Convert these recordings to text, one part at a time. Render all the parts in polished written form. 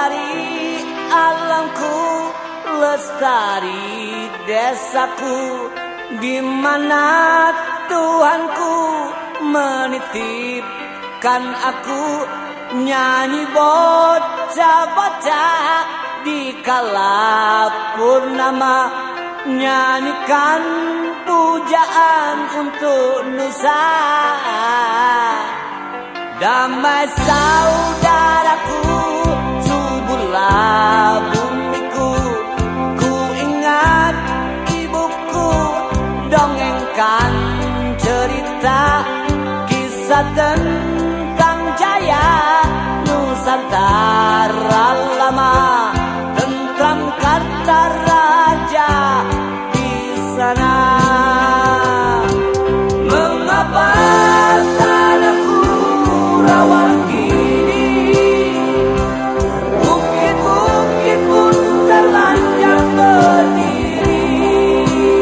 lestari alamku, lestari desaku, di mana Tuhanku menitipkan aku. Nyanyi bocah-bocah di kala purnama, nyanyikan pujaan untuk Nusa. Damai saudaraku, suburlah bumiku, ku ingat ibuku dongengkan cerita kisah tentang jaya Nusantara lama, tentram karta raja di sana. Mengapa tanahku rawan gini, bukit-bukit pun terlanjur berdiri,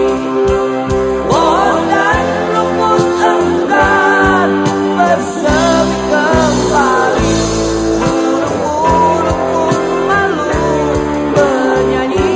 pohon dan rumput enggan bersemi kembali, burung-burung pun malu bernyanyi.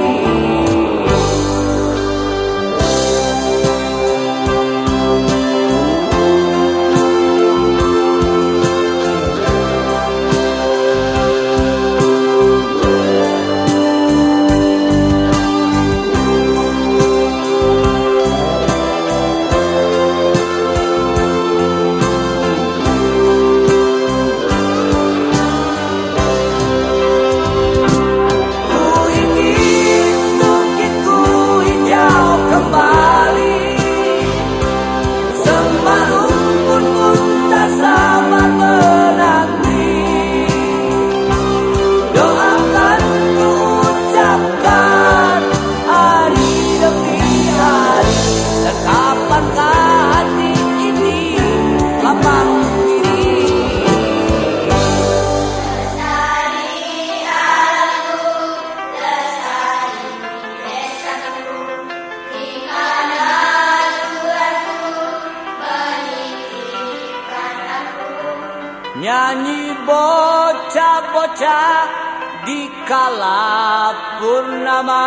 Nyanyi bocah-bocah di kala purnama,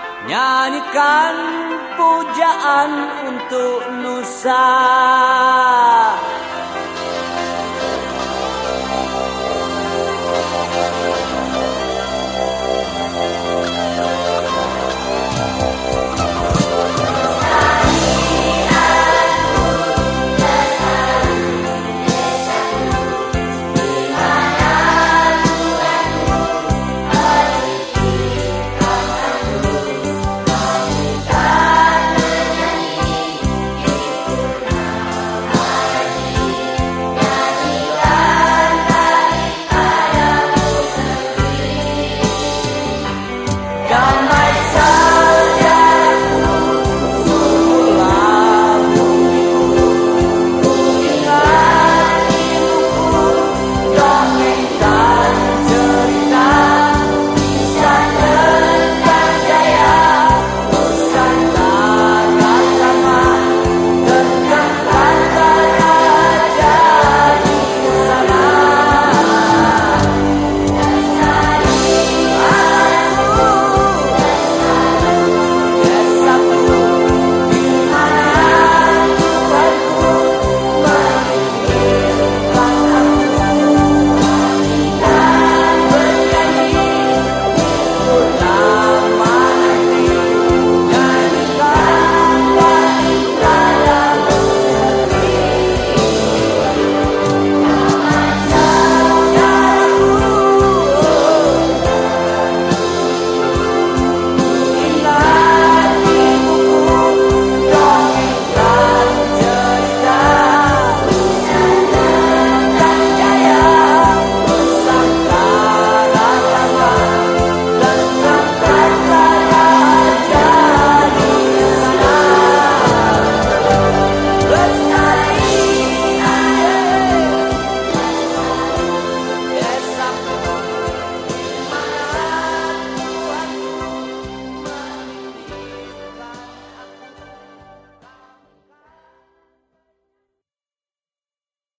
nyanyikan pujaan untuk Nusa.